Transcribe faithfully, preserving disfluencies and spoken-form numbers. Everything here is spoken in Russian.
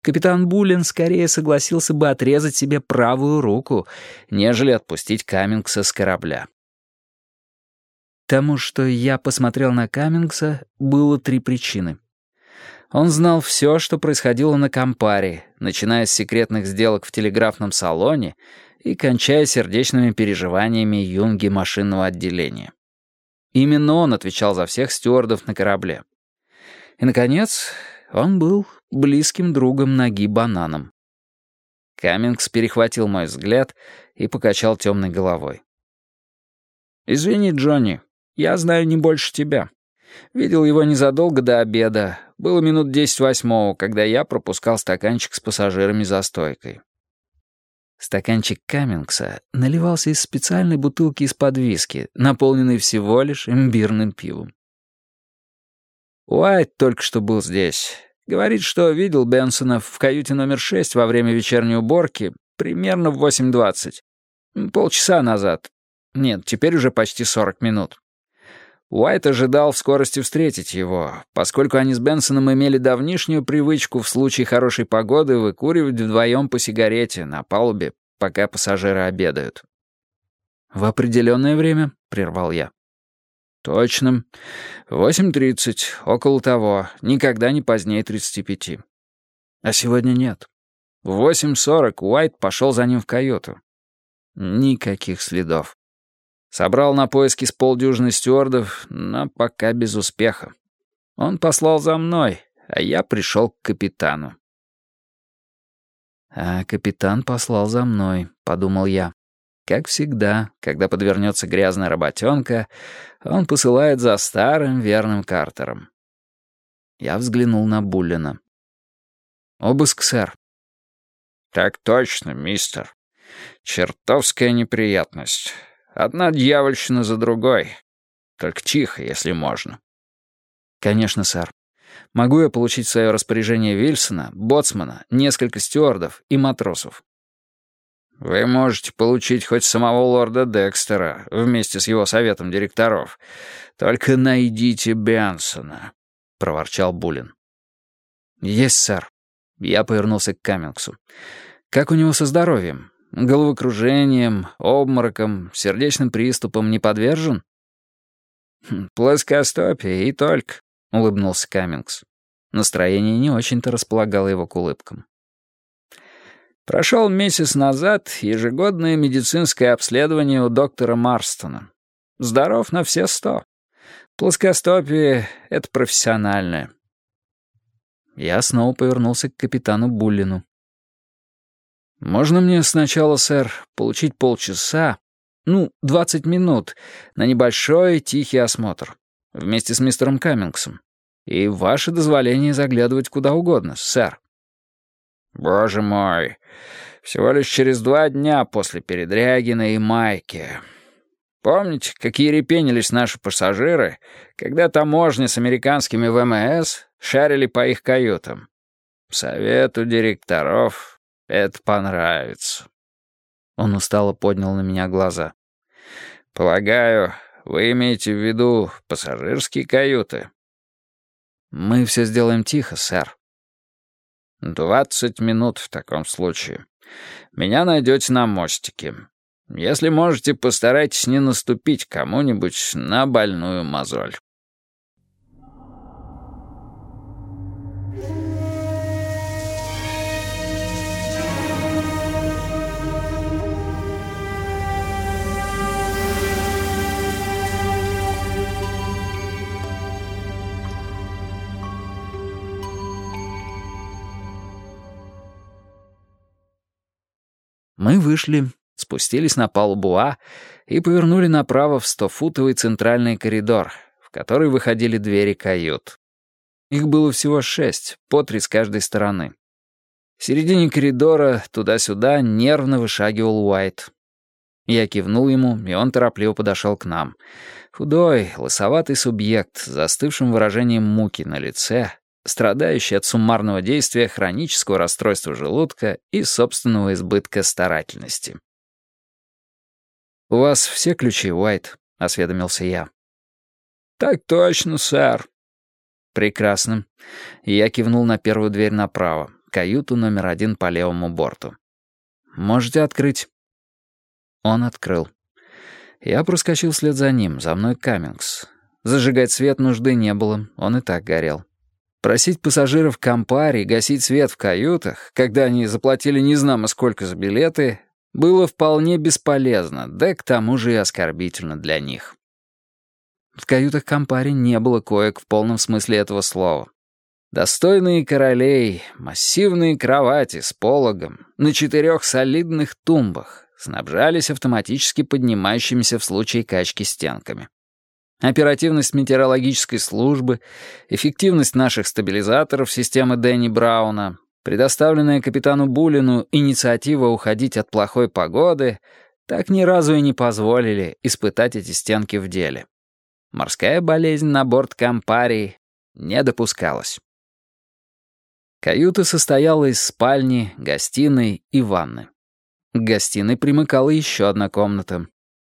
Капитан Буллин скорее согласился бы отрезать себе правую руку, нежели отпустить Каммингса с корабля. Тому, что я посмотрел на Каммингса, было три причины. Он знал все, что происходило на Кампаре, начиная с секретных сделок в телеграфном салоне и кончая сердечными переживаниями юнги машинного отделения. Именно он отвечал за всех стюардов на корабле. И, наконец, он был близким другом Ноги Бананом. Каммингс перехватил мой взгляд и покачал темной головой. «Извини, Джонни, я знаю не больше тебя. Видел его незадолго до обеда. Было минут десять восьмого, когда я пропускал стаканчик с пассажирами за стойкой». Стаканчик Каммингса наливался из специальной бутылки из-под виски, наполненной всего лишь имбирным пивом. «Уайт только что был здесь. Говорит, что видел Бенсона в каюте номер шесть во время вечерней уборки примерно в восемь двадцать. Полчаса назад. Нет, теперь уже почти сорок минут. Уайт ожидал в скорости встретить его, поскольку они с Бенсоном имели давнишнюю привычку в случае хорошей погоды выкуривать вдвоем по сигарете на палубе, пока пассажиры обедают. «В определенное время?» — прервал я. «Точно. восемь тридцать, около того, никогда не позднее тридцати пяти. А сегодня нет. В восемь сорок Уайт пошел за ним в каюту. Никаких следов. Собрал на поиски с полдюжины стюардов, но пока без успеха. Он послал за мной, а я пришел к капитану». «А капитан послал за мной», — подумал я. Как всегда, когда подвернется грязная работенка, он посылает за старым верным Картером. Я взглянул на Буллина. «Обыск, сэр». «Так точно, мистер. Чертовская неприятность. Одна дьявольщина за другой. Только тихо, если можно». «Конечно, сэр. Могу я получить в свое распоряжение Вильсона, боцмана, несколько стюардов и матросов?» «Вы можете получить хоть самого лорда Декстера вместе с его советом директоров. Только найдите Бенсона», — проворчал Буллин. «Есть, сэр». Я повернулся к Каммингсу. «Как у него со здоровьем? Головокружением, обмороком, сердечным приступом не подвержен?» «Плоскостопие и только», — улыбнулся Каммингс. Настроение не очень-то располагало его к улыбкам. «Прошел месяц назад ежегодное медицинское обследование у доктора Марстона. Здоров на все сто. Плоскостопие — это профессиональное». Я снова повернулся к капитану Буллину. «Можно мне сначала, сэр, получить полчаса, ну, двадцать минут, на небольшой тихий осмотр, вместе с мистером Каммингсом, и ваше дозволение заглядывать куда угодно, сэр?» «Боже мой, всего лишь через два дня после передряги на Ямайке. Помните, какие репенились наши пассажиры, когда таможня с американскими ВМС шарили по их каютам? Совету директоров это понравится». Он устало поднял на меня глаза. «Полагаю, вы имеете в виду пассажирские каюты?» «Мы все сделаем тихо, сэр». «Двадцать минут в таком случае. Меня найдете на мостике. Если можете, постарайтесь не наступить кому-нибудь на больную мозоль». Мы вышли, спустились на палубу А и повернули направо в стофутовый центральный коридор, в который выходили двери кают. Их было всего шесть, по три с каждой стороны. В середине коридора туда-сюда нервно вышагивал Уайт. Я кивнул ему, и он торопливо подошел к нам. Худой, лысоватый субъект с застывшим выражением муки на лице, страдающий от суммарного действия хронического расстройства желудка и собственного избытка старательности. «У вас все ключи, Уайт?» — осведомился я. «Так точно, сэр». «Прекрасно». Я кивнул на первую дверь направо. каюту номер один по левому борту. «Можете открыть». Он открыл. Я проскочил вслед за ним, за мной Каммингс. Зажигать свет нужды не было, он и так горел. Просить пассажиров Кампари гасить свет в каютах, когда они заплатили незнамо сколько за билеты, было вполне бесполезно, да к тому же и оскорбительно для них. В каютах Кампари не было коек в полном смысле этого слова. Достойные королей, массивные кровати с пологом на четырех солидных тумбах снабжались автоматически поднимающимися в случае качки стенками. Оперативность метеорологической службы, эффективность наших стабилизаторов системы Дэнни Брауна, предоставленная капитану Буллину инициатива уходить от плохой погоды, так ни разу и не позволили испытать эти стенки в деле. Морская болезнь на борт Кампари не допускалась. Каюта состояла из спальни, гостиной и ванны. К гостиной примыкала еще одна комната,